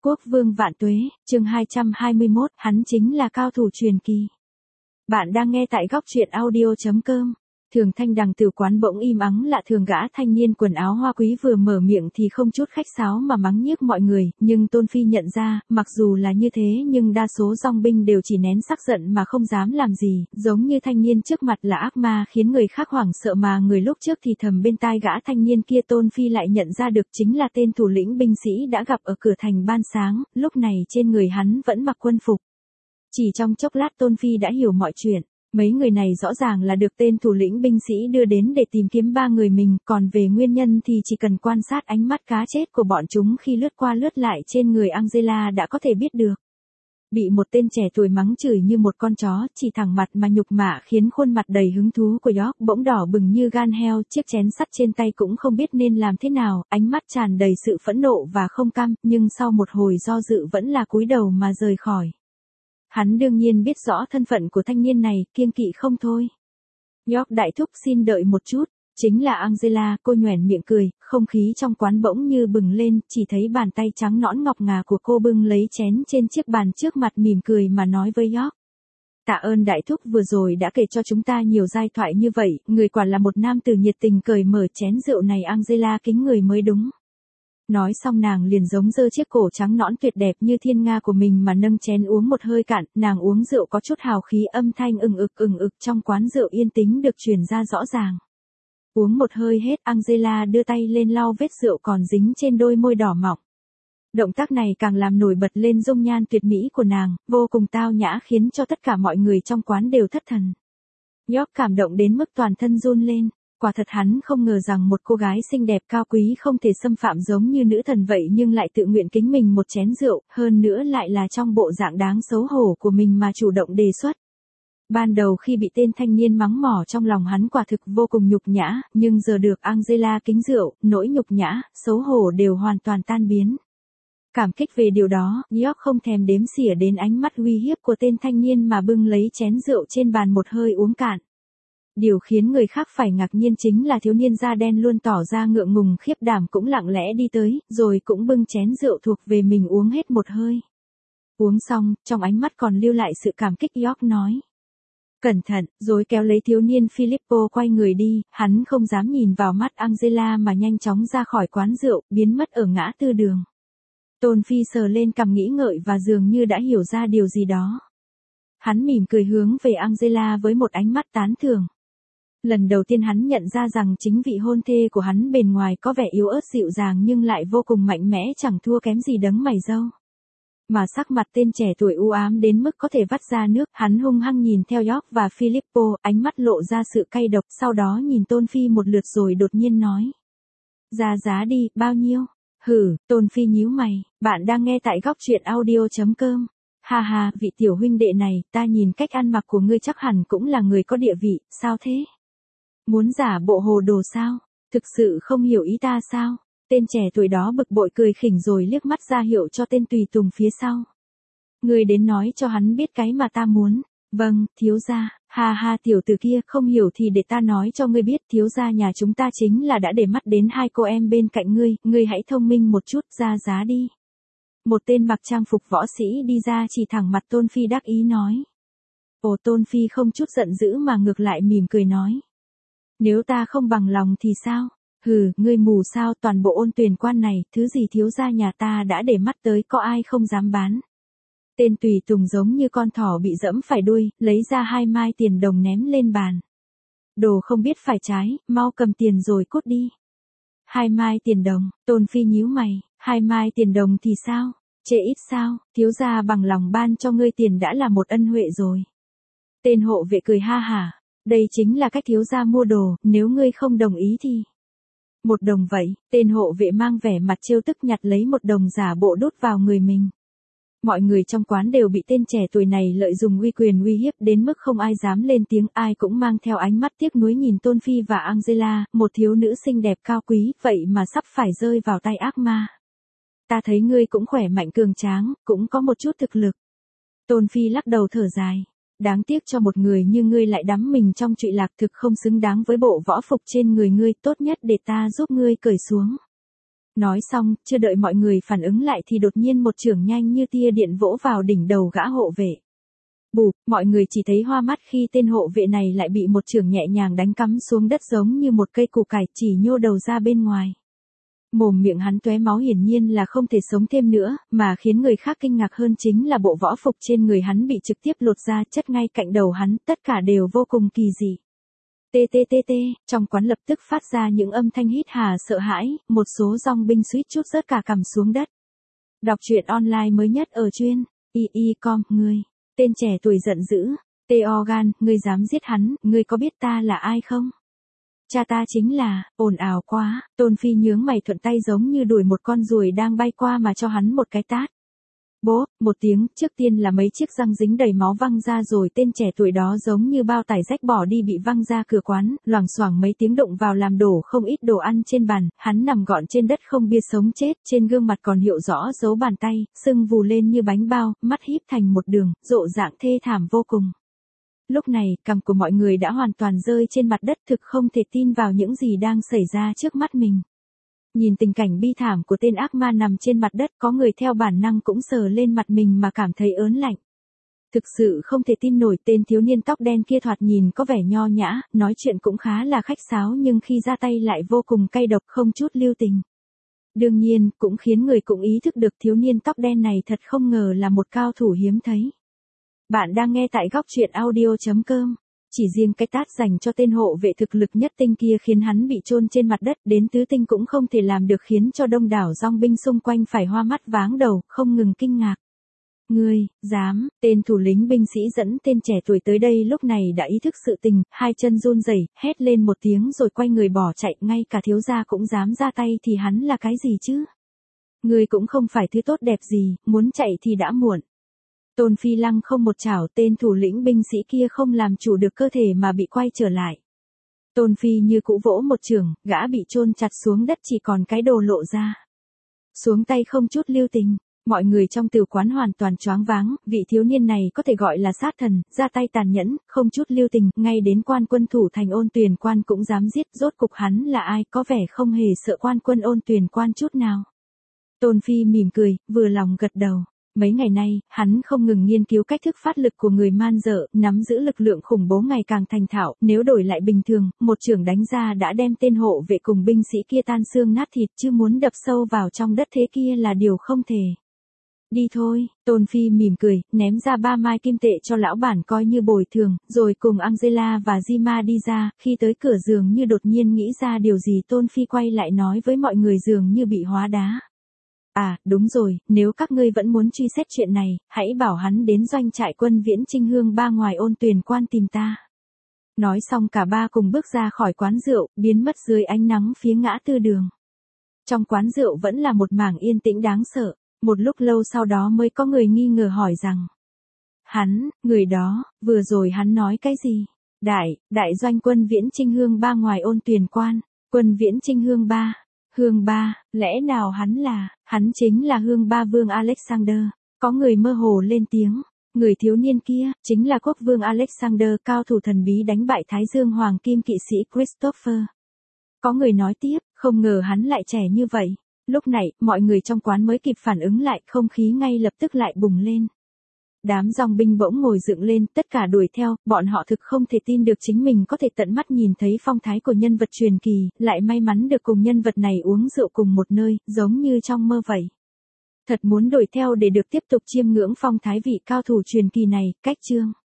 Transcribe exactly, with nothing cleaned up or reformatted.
Quốc vương vạn tuế, chương hai trăm hai mươi mốt, hắn chính là cao thủ truyền kỳ. Bạn đang nghe tại góc truyện audio chấm com. Thường Thanh Đằng từ quán bỗng im ắng lạ thường gã thanh niên quần áo hoa quý vừa mở miệng thì không chút khách sáo mà mắng nhiếc mọi người, nhưng Tôn Phi nhận ra, mặc dù là như thế nhưng đa số dòng binh đều chỉ nén sắc giận mà không dám làm gì, giống như thanh niên trước mặt là ác ma khiến người khác hoảng sợ mà người lúc trước thì thầm bên tai gã thanh niên kia Tôn Phi lại nhận ra được chính là tên thủ lĩnh binh sĩ đã gặp ở cửa thành ban sáng, lúc này trên người hắn vẫn mặc quân phục. Chỉ trong chốc lát Tôn Phi đã hiểu mọi chuyện. Mấy người này rõ ràng là được tên thủ lĩnh binh sĩ đưa đến để tìm kiếm ba người mình, còn về nguyên nhân thì chỉ cần quan sát ánh mắt cá chết của bọn chúng khi lướt qua lướt lại trên người Angela đã có thể biết được. Bị một tên trẻ tuổi mắng chửi như một con chó, chỉ thẳng mặt mà nhục mạ khiến khuôn mặt đầy hứng thú của York bỗng đỏ bừng như gan heo, chiếc chén sắt trên tay cũng không biết nên làm thế nào, ánh mắt tràn đầy sự phẫn nộ và không cam, nhưng sau một hồi do dự vẫn là cúi đầu mà rời khỏi. Hắn đương nhiên biết rõ thân phận của thanh niên này, kiêng kỵ không thôi. York đại thúc xin đợi một chút, chính là Angela, cô nhoẻn miệng cười, không khí trong quán bỗng như bừng lên, chỉ thấy bàn tay trắng nõn ngọc ngà của cô bưng lấy chén trên chiếc bàn trước mặt mỉm cười mà nói với York. Tạ ơn đại thúc vừa rồi đã kể cho chúng ta nhiều giai thoại như vậy, người quả là một nam tử nhiệt tình cởi mở chén rượu này Angela kính người mới đúng. Nói xong nàng liền giống giơ chiếc cổ trắng nõn tuyệt đẹp như thiên nga của mình mà nâng chén uống một hơi cạn, nàng uống rượu có chút hào khí âm thanh ừng ực ừng ực trong quán rượu yên tĩnh được truyền ra rõ ràng. Uống một hơi hết, Angela đưa tay lên lau vết rượu còn dính trên đôi môi đỏ mọng. Động tác này càng làm nổi bật lên dung nhan tuyệt mỹ của nàng, vô cùng tao nhã khiến cho tất cả mọi người trong quán đều thất thần. York cảm động đến mức toàn thân run lên. Quả thật hắn không ngờ rằng một cô gái xinh đẹp cao quý không thể xâm phạm giống như nữ thần vậy nhưng lại tự nguyện kính mình một chén rượu, hơn nữa lại là trong bộ dạng đáng xấu hổ của mình mà chủ động đề xuất. Ban đầu khi bị tên thanh niên mắng mỏ trong lòng hắn quả thực vô cùng nhục nhã, nhưng giờ được Angela kính rượu, nỗi nhục nhã, xấu hổ đều hoàn toàn tan biến. Cảm kích về điều đó, York không thèm đếm xỉa đến ánh mắt uy hiếp của tên thanh niên mà bưng lấy chén rượu trên bàn một hơi uống cạn. Điều khiến người khác phải ngạc nhiên chính là thiếu niên da đen luôn tỏ ra ngượng ngùng khiếp đảm cũng lặng lẽ đi tới, rồi cũng bưng chén rượu thuộc về mình uống hết một hơi. Uống xong, trong ánh mắt còn lưu lại sự cảm kích York nói. Cẩn thận, rồi kéo lấy thiếu niên Filippo quay người đi, hắn không dám nhìn vào mắt Angela mà nhanh chóng ra khỏi quán rượu, biến mất ở ngã tư đường. Tôn Phi sờ lên cằm nghĩ ngợi và dường như đã hiểu ra điều gì đó. Hắn mỉm cười hướng về Angela với một ánh mắt tán thưởng. Lần đầu tiên hắn nhận ra rằng chính vị hôn thê của hắn bề ngoài có vẻ yếu ớt dịu dàng nhưng lại vô cùng mạnh mẽ chẳng thua kém gì đấng mày râu. Mà sắc mặt tên trẻ tuổi u ám đến mức có thể vắt ra nước, hắn hung hăng nhìn theo York và Filippo, ánh mắt lộ ra sự cay độc, sau đó nhìn Tôn Phi một lượt rồi đột nhiên nói. Ra giá đi, bao nhiêu? Hử, Tôn Phi nhíu mày, bạn đang nghe tại góc truyện audio chấm com. Ha ha, vị tiểu huynh đệ này, ta nhìn cách ăn mặc của ngươi chắc hẳn cũng là người có địa vị, sao thế? Muốn giả bộ hồ đồ sao? Thực sự không hiểu ý ta sao? Tên trẻ tuổi đó bực bội cười khỉnh rồi liếc mắt ra hiệu cho tên tùy tùng phía sau. Ngươi đến nói cho hắn biết cái mà ta muốn. Vâng, thiếu gia, ha ha tiểu tử kia không hiểu thì để ta nói cho ngươi biết thiếu gia nhà chúng ta chính là đã để mắt đến hai cô em bên cạnh ngươi, ngươi hãy thông minh một chút ra giá đi. Một tên mặc trang phục võ sĩ đi ra chỉ thẳng mặt Tôn Phi đắc ý nói. Ồ Tôn Phi không chút giận dữ mà ngược lại mỉm cười nói. Nếu ta không bằng lòng thì sao? Hừ, ngươi mù sao toàn bộ Ôn Tuyền quan này, thứ gì thiếu gia nhà ta đã để mắt tới có ai không dám bán. Tên tùy tùng giống như con thỏ bị dẫm phải đuôi, lấy ra hai mai tiền đồng ném lên bàn. Đồ không biết phải trái, mau cầm tiền rồi cút đi. Hai mai tiền đồng, Tôn Phi nhíu mày, hai mai tiền đồng thì sao? Chê ít sao, thiếu gia bằng lòng ban cho ngươi tiền đã là một ân huệ rồi. Tên hộ vệ cười ha hả. Đây chính là cách thiếu gia mua đồ, nếu ngươi không đồng ý thì... Một đồng vậy, tên hộ vệ mang vẻ mặt trêu tức nhặt lấy một đồng giả bộ đút vào người mình. Mọi người trong quán đều bị tên trẻ tuổi này lợi dụng uy quyền uy hiếp đến mức không ai dám lên tiếng, ai cũng mang theo ánh mắt tiếc nuối nhìn Tôn Phi và Angela, một thiếu nữ xinh đẹp cao quý, vậy mà sắp phải rơi vào tay ác ma. Ta thấy ngươi cũng khỏe mạnh cường tráng, cũng có một chút thực lực. Tôn Phi lắc đầu thở dài. Đáng tiếc cho một người như ngươi lại đắm mình trong trụy lạc thực không xứng đáng với bộ võ phục trên người ngươi, tốt nhất để ta giúp ngươi cởi xuống. Nói xong, chưa đợi mọi người phản ứng lại thì đột nhiên một chưởng nhanh như tia điện vỗ vào đỉnh đầu gã hộ vệ. Bù, mọi người chỉ thấy hoa mắt khi tên hộ vệ này lại bị một chưởng nhẹ nhàng đánh cắm xuống đất giống như một cây củ cải chỉ nhô đầu ra bên ngoài. Mồm miệng hắn tóe máu hiển nhiên là không thể sống thêm nữa, mà khiến người khác kinh ngạc hơn chính là bộ võ phục trên người hắn bị trực tiếp lột ra chất ngay cạnh đầu hắn, tất cả đều vô cùng kỳ dị. Tê tê tê tê, trong quán lập tức phát ra những âm thanh hít hà sợ hãi, một số dòng binh suýt chút rớt cả cằm xuống đất. Đọc truyện online mới nhất ở chuyên y y com, ngươi, tên trẻ tuổi giận dữ, Teogan, ngươi dám giết hắn, ngươi có biết ta là ai không? Cha ta chính là, ồn ào quá, Tôn Phi nhướng mày thuận tay giống như đuổi một con ruồi đang bay qua mà cho hắn một cái tát. Bố, một tiếng, trước tiên là mấy chiếc răng dính đầy máu văng ra rồi tên trẻ tuổi đó giống như bao tải rách bỏ đi bị văng ra cửa quán, loảng xoảng mấy tiếng đụng vào làm đổ không ít đồ ăn trên bàn, hắn nằm gọn trên đất không bia sống chết, trên gương mặt còn hiện rõ dấu bàn tay, sưng vù lên như bánh bao, mắt híp thành một đường, rộ dạng thê thảm vô cùng. Lúc này, cằm của mọi người đã hoàn toàn rơi trên mặt đất thực không thể tin vào những gì đang xảy ra trước mắt mình. Nhìn tình cảnh bi thảm của tên ác ma nằm trên mặt đất có người theo bản năng cũng sờ lên mặt mình mà cảm thấy ớn lạnh. Thực sự không thể tin nổi tên thiếu niên tóc đen kia thoạt nhìn có vẻ nho nhã, nói chuyện cũng khá là khách sáo nhưng khi ra tay lại vô cùng cay độc không chút lưu tình. Đương nhiên, cũng khiến người cũng ý thức được thiếu niên tóc đen này thật không ngờ là một cao thủ hiếm thấy. Bạn đang nghe tại góc truyện audio chấm com. Chỉ riêng cái tát dành cho tên hộ vệ thực lực nhất tinh kia khiến hắn bị chôn trên mặt đất đến tứ tinh cũng không thể làm được khiến cho đông đảo dòng binh xung quanh phải hoa mắt váng đầu, không ngừng kinh ngạc. Ngươi, dám, tên thủ lĩnh binh sĩ dẫn tên trẻ tuổi tới đây lúc này đã ý thức sự tình, hai chân run rẩy, hét lên một tiếng rồi quay người bỏ chạy, ngay cả thiếu gia cũng dám ra tay thì hắn là cái gì chứ? Ngươi cũng không phải thứ tốt đẹp gì, muốn chạy thì đã muộn. Tôn Phi lăng không một chảo tên thủ lĩnh binh sĩ kia không làm chủ được cơ thể mà bị quay trở lại. Tôn Phi như cũ vỗ một chưởng, gã bị chôn chặt xuống đất chỉ còn cái đồ lộ ra. Xuống tay không chút lưu tình, mọi người trong tử quán hoàn toàn choáng váng, vị thiếu niên này có thể gọi là sát thần, ra tay tàn nhẫn, không chút lưu tình, ngay đến quan quân thủ thành Ôn Tuyền Quan cũng dám giết, rốt cục hắn là ai, có vẻ không hề sợ quan quân Ôn Tuyền Quan chút nào. Tôn Phi mỉm cười, vừa lòng gật đầu. Mấy ngày nay, hắn không ngừng nghiên cứu cách thức phát lực của người man dợ, nắm giữ lực lượng khủng bố ngày càng thành thạo, nếu đổi lại bình thường, một chưởng đánh ra đã đem tên hộ vệ cùng binh sĩ kia tan xương nát thịt chứ muốn đập sâu vào trong đất thế kia là điều không thể. Đi thôi, Tôn Phi mỉm cười, ném ra ba mai kim tệ cho lão bản coi như bồi thường, rồi cùng Angela và Jima đi ra, khi tới cửa giường như đột nhiên nghĩ ra điều gì Tôn Phi quay lại nói với mọi người dường như bị hóa đá. À, đúng rồi, nếu các ngươi vẫn muốn truy xét chuyện này, hãy bảo hắn đến doanh trại quân Viễn Chinh Hương ba ngoài Ôn Tuyền Quan tìm ta. Nói xong cả ba cùng bước ra khỏi quán rượu, biến mất dưới ánh nắng phía ngã tư đường. Trong quán rượu vẫn là một mảng yên tĩnh đáng sợ, một lúc lâu sau đó mới có người nghi ngờ hỏi rằng. Hắn, người đó, vừa rồi hắn nói cái gì? Đại, đại doanh quân Viễn Chinh Hương ba ngoài Ôn Tuyền Quan, quân Viễn Chinh Hương ba. Hương ba, lẽ nào hắn là, hắn chính là Hương ba vương Alexander, có người mơ hồ lên tiếng, người thiếu niên kia, chính là quốc vương Alexander cao thủ thần bí đánh bại Thái Dương Hoàng Kim kỵ sĩ Christopher. Có người nói tiếp, không ngờ hắn lại trẻ như vậy, lúc này, mọi người trong quán mới kịp phản ứng lại, không khí ngay lập tức lại bùng lên. Đám dòng binh bỗng ngồi dựng lên, tất cả đuổi theo, bọn họ thực không thể tin được chính mình có thể tận mắt nhìn thấy phong thái của nhân vật truyền kỳ, lại may mắn được cùng nhân vật này uống rượu cùng một nơi, giống như trong mơ vậy. Thật muốn đuổi theo để được tiếp tục chiêm ngưỡng phong thái vị cao thủ truyền kỳ này, cách chương.